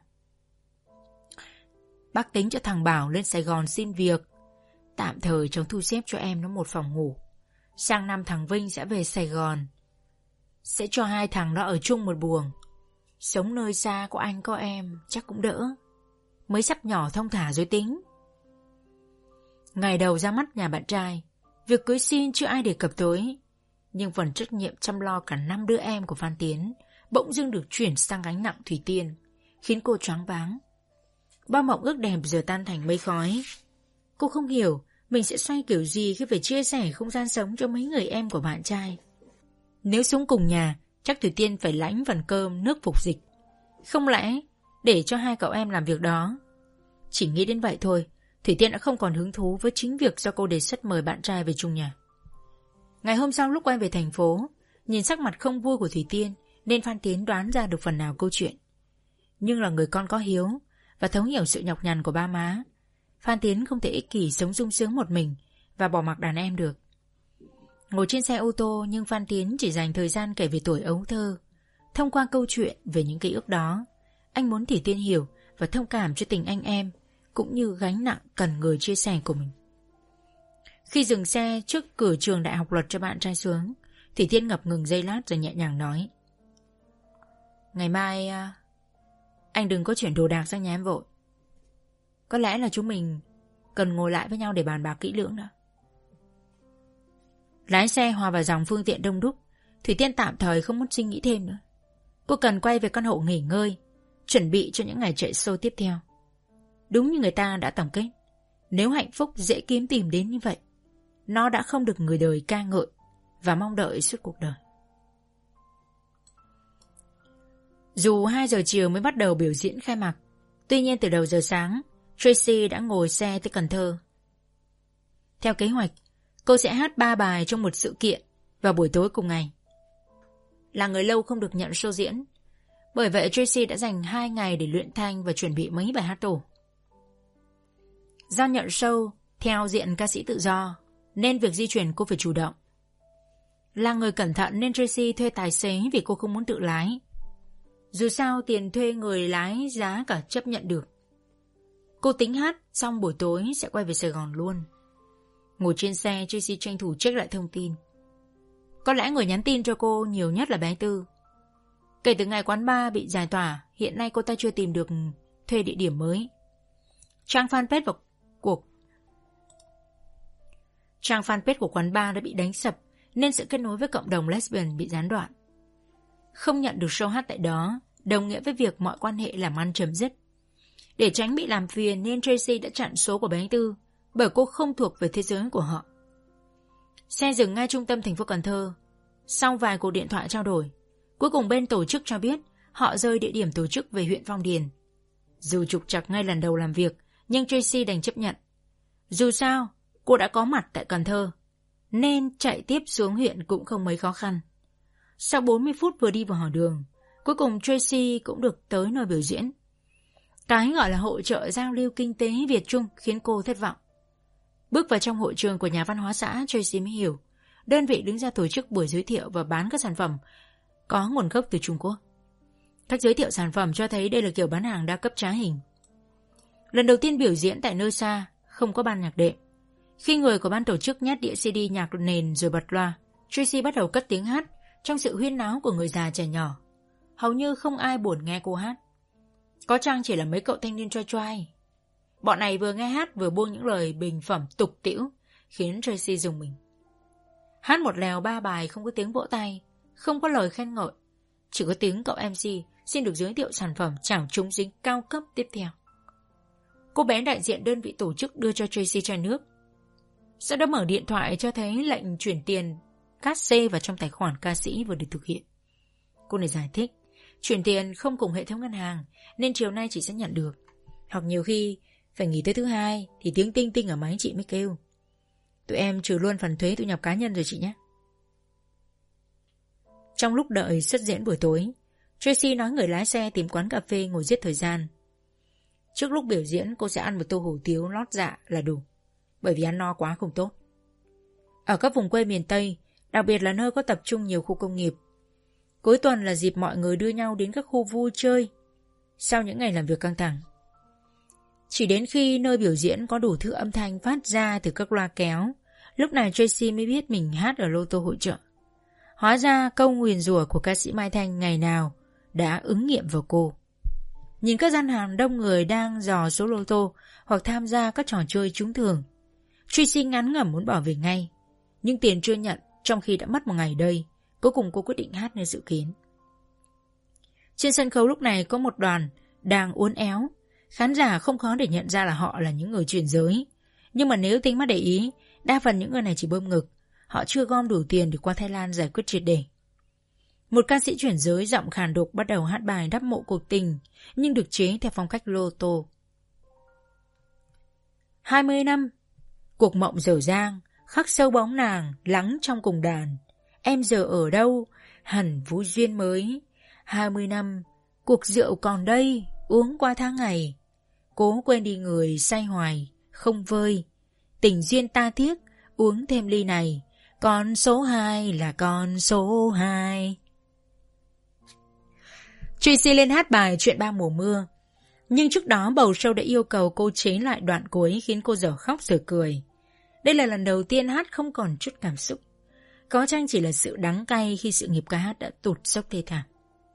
bác tính cho thằng Bảo lên Sài Gòn xin việc, tạm thời cháu thu xếp cho em nó một phòng ngủ. Sang năm thằng Vinh sẽ về Sài Gòn, sẽ cho hai thằng nó ở chung một buồng. Sống nơi xa có anh có em chắc cũng đỡ. Mới sắp nhỏ thong thả rồi tính. Ngày đầu ra mắt nhà bạn trai, việc cưới xin chưa ai đề cập tới, nhưng phần trách nhiệm chăm lo cả năm đứa em của Phan Tiến bỗng dưng được chuyển sang gánh nặng Thủy Tiên, khiến cô choáng váng. Bao mộng ước đẹp giờ tan thành mây khói. Cô không hiểu mình sẽ xoay kiểu gì khi phải chia sẻ không gian sống cho mấy người em của bạn trai. Nếu sống cùng nhà, chắc Thủy Tiên phải lãnh phần cơm nước phục dịch. Không lẽ để cho hai cậu em làm việc đó? Chỉ nghĩ đến vậy thôi, Thủy Tiên đã không còn hứng thú với chính việc do cô đề xuất mời bạn trai về chung nhà. Ngày hôm sau lúc quay về thành phố, nhìn sắc mặt không vui của Thủy Tiên nên Phan Tiến đoán ra được phần nào câu chuyện. Nhưng là người con có hiếu và thấu hiểu sự nhọc nhằn của ba má, Phan Tiến không thể ích kỷ sống sung sướng một mình và bỏ mặc đàn em được. Ngồi trên xe ô tô nhưng Phan Tiến chỉ dành thời gian kể về tuổi ấu thơ. Thông qua câu chuyện về những ký ức đó, anh muốn Thủy Tiên hiểu và thông cảm cho tình anh em, cũng như gánh nặng cần người chia sẻ của mình. Khi dừng xe trước cửa trường đại học luật cho bạn trai xuống, Thủy Tiên ngập ngừng giây lát rồi nhẹ nhàng nói: ngày mai anh đừng có chuyển đồ đạc sang nhà em vội. Có lẽ là chúng mình cần ngồi lại với nhau để bàn bạc kỹ lưỡng đó. Lái xe hòa vào dòng phương tiện đông đúc, Thủy Tiên tạm thời không muốn suy nghĩ thêm nữa. Cô cần quay về căn hộ nghỉ ngơi, chuẩn bị cho những ngày chạy show tiếp theo. Đúng như người ta đã tổng kết, nếu hạnh phúc dễ kiếm tìm đến như vậy, nó đã không được người đời ca ngợi và mong đợi suốt cuộc đời. Dù hai giờ chiều mới bắt đầu biểu diễn khai mạc, tuy nhiên từ đầu giờ sáng, Tracy đã ngồi xe tới Cần Thơ. Theo kế hoạch, cô sẽ hát ba bài trong một sự kiện vào buổi tối cùng ngày. Là người lâu không được nhận show diễn, bởi vậy Tracy đã dành hai ngày để luyện thanh và chuẩn bị mấy bài hát tổ. Do nhận show theo diện ca sĩ tự do, nên việc di chuyển cô phải chủ động. Là người cẩn thận nên Tracy thuê tài xế vì cô không muốn tự lái. Dù sao tiền thuê người lái giá cả chấp nhận được. Cô tính hát xong buổi tối sẽ quay về Sài Gòn luôn. Ngồi trên xe, Tracy tranh thủ check lại thông tin. Có lẽ người nhắn tin cho cô nhiều nhất là bé Tư. Kể từ ngày quán bar bị giải tỏa, hiện nay cô ta chưa tìm được thuê địa điểm mới. Trang fanpage vào cuộc Trang fanpage của quán bar đã bị đánh sập, nên sự kết nối với cộng đồng lesbian bị gián đoạn. Không nhận được show hát tại đó đồng nghĩa với việc mọi quan hệ làm ăn chấm dứt. Để tránh bị làm phiền nên Tracy đã chặn số của bé Tư, bởi cô không thuộc về thế giới của họ. Xe dừng ngay trung tâm thành phố Cần Thơ. Sau vài cuộc điện thoại trao đổi, cuối cùng bên tổ chức cho biết họ rời địa điểm tổ chức về huyện Phong Điền. Dù trục trặc ngay lần đầu làm việc, nhưng Tracy đành chấp nhận. Dù sao, cô đã có mặt tại Cần Thơ, nên chạy tiếp xuống huyện cũng không mấy khó khăn. Sau bốn mươi phút vừa đi vào hỏi đường, cuối cùng Tracy cũng được tới nơi biểu diễn. Cái gọi là hội chợ giao lưu kinh tế Việt Trung khiến cô thất vọng. Bước vào trong hội trường của nhà văn hóa xã, Tracy mới hiểu đơn vị đứng ra tổ chức buổi giới thiệu và bán các sản phẩm có nguồn gốc từ Trung Quốc. Cách giới thiệu sản phẩm cho thấy đây là kiểu bán hàng đa cấp trá hình. Lần đầu tiên biểu diễn tại nơi xa, không có ban nhạc đệm. Khi người của ban tổ chức nhét đĩa xê đê nhạc nền rồi bật loa, Tracy bắt đầu cất tiếng hát trong sự huyên náo của người già trẻ nhỏ. Hầu như không ai buồn nghe cô hát. Có chăng chỉ là mấy cậu thanh niên choi choai. Bọn này vừa nghe hát vừa buông những lời bình phẩm tục tĩu, khiến Tracy rùng mình. Hát một lèo ba bài không có tiếng vỗ tay, không có lời khen ngợi, chỉ có tiếng cậu em xê xin được giới thiệu sản phẩm chảo trúng dính cao cấp tiếp theo. Cô bé đại diện đơn vị tổ chức đưa cho Tracy chai nước. Sau đó mở điện thoại cho thấy lệnh chuyển tiền cát xê vào trong tài khoản ca sĩ vừa được thực hiện. Cô này giải thích, chuyển tiền không cùng hệ thống ngân hàng nên chiều nay chị sẽ nhận được. Hoặc nhiều khi phải nghỉ tới thứ hai thì tiếng tinh tinh ở máy chị mới kêu. Tụi em trừ luôn phần thuế thu nhập cá nhân rồi chị nhé. Trong lúc đợi xuất diễn buổi tối, Tracy nói người lái xe tìm quán cà phê ngồi giết thời gian. Trước lúc biểu diễn cô sẽ ăn một tô hủ tiếu lót dạ là đủ, bởi vì ăn no quá không tốt. Ở các vùng quê miền Tây, đặc biệt là nơi có tập trung nhiều khu công nghiệp, cuối tuần là dịp mọi người đưa nhau đến các khu vui chơi sau những ngày làm việc căng thẳng. Chỉ đến khi nơi biểu diễn có đủ thứ âm thanh phát ra từ các loa kéo, lúc này Tracy mới biết mình hát ở lô tô hội chợ. Hóa ra câu nguyền rủa của ca sĩ Mai Thanh ngày nào đã ứng nghiệm vào cô. Nhìn các gian hàng đông người đang dò số lô tô hoặc tham gia các trò chơi trúng thưởng, Tracy ngán ngẩm muốn bỏ về ngay. Nhưng tiền chưa nhận, trong khi đã mất một ngày đây, cuối cùng cô quyết định hát nơi dự kiến. Trên sân khấu lúc này có một đoàn đang uốn éo. Khán giả không khó để nhận ra là họ là những người chuyển giới. Nhưng mà nếu tính mắt để ý, đa phần những người này chỉ bơm ngực. Họ chưa gom đủ tiền để qua Thái Lan giải quyết triệt để. Một ca sĩ chuyển giới giọng khàn đục bắt đầu hát bài đắp mộ cuộc tình, nhưng được chế theo phong cách lô tô. Hai mươi năm, cuộc mộng dở dang, khắc sâu bóng nàng, lắng trong cùng đàn. Em giờ ở đâu, hẳn vũ duyên mới. Hai mươi năm, cuộc rượu còn đây, uống qua tháng ngày. Cố quên đi người say hoài, không vơi. Tình duyên ta tiếc, uống thêm ly này. Con số hai là con số hai. Tracy lên hát bài Chuyện ba mùa mưa. Nhưng trước đó bầu show đã yêu cầu cô chế lại đoạn cuối khiến cô dở khóc dở cười. Đây là lần đầu tiên hát không còn chút cảm xúc. Có chăng chỉ là sự đắng cay khi sự nghiệp ca hát đã tụt dốc thê thảm.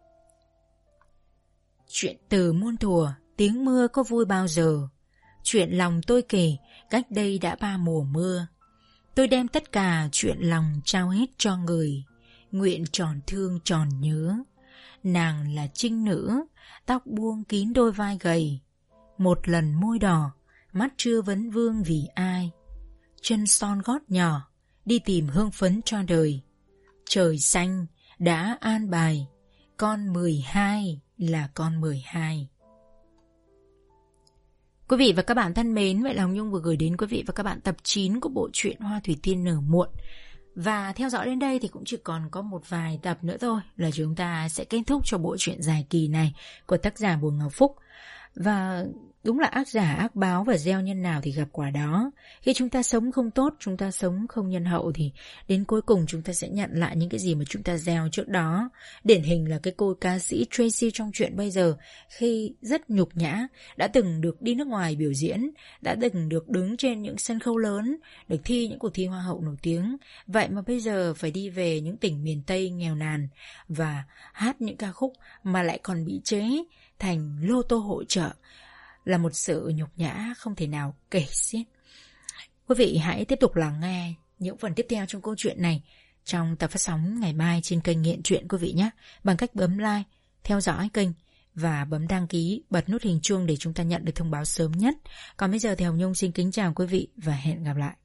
Chuyện từ muôn thuở, tiếng mưa có vui bao giờ. Chuyện lòng tôi kể, cách đây đã ba mùa mưa. Tôi đem tất cả chuyện lòng trao hết cho người, nguyện tròn thương tròn nhớ. Nàng là trinh nữ, tóc buông kín đôi vai gầy. Một lần môi đỏ, mắt chưa vấn vương vì ai. Chân son gót nhỏ, đi tìm hương phấn cho đời. Trời xanh đã an bài, con mười hai là con mười hai. Quý vị và các bạn thân mến, vậy là Hồng Nhung vừa gửi đến quý vị và các bạn tập chín của bộ truyện Hoa Thủy Tiên Nở Muộn. Và theo dõi đến đây thì cũng chỉ còn có một vài tập nữa thôi là chúng ta sẽ kết thúc cho bộ truyện dài kỳ này của tác giả Bùi Ngọc Phúc. Và đúng là ác giả ác báo và gieo nhân nào thì gặp quả đó. Khi chúng ta sống không tốt, chúng ta sống không nhân hậu thì đến cuối cùng chúng ta sẽ nhận lại những cái gì mà chúng ta gieo trước đó. Điển hình là cái cô ca sĩ Tracy trong chuyện bây giờ, khi rất nhục nhã, đã từng được đi nước ngoài biểu diễn, đã từng được đứng trên những sân khấu lớn, được thi những cuộc thi hoa hậu nổi tiếng. Vậy mà bây giờ phải đi về những tỉnh miền Tây nghèo nàn và hát những ca khúc mà lại còn bị chế thành lô tô hội trợ, là một sự nhục nhã không thể nào kể xiết. Quý vị hãy tiếp tục lắng nghe những phần tiếp theo trong câu chuyện này trong tập phát sóng ngày mai trên kênh Nghiện Truyện quý vị nhé, bằng cách bấm like, theo dõi kênh và bấm đăng ký, bật nút hình chuông để chúng ta nhận được thông báo sớm nhất. Còn bây giờ thì Hồng Nhung xin kính chào quý vị và hẹn gặp lại.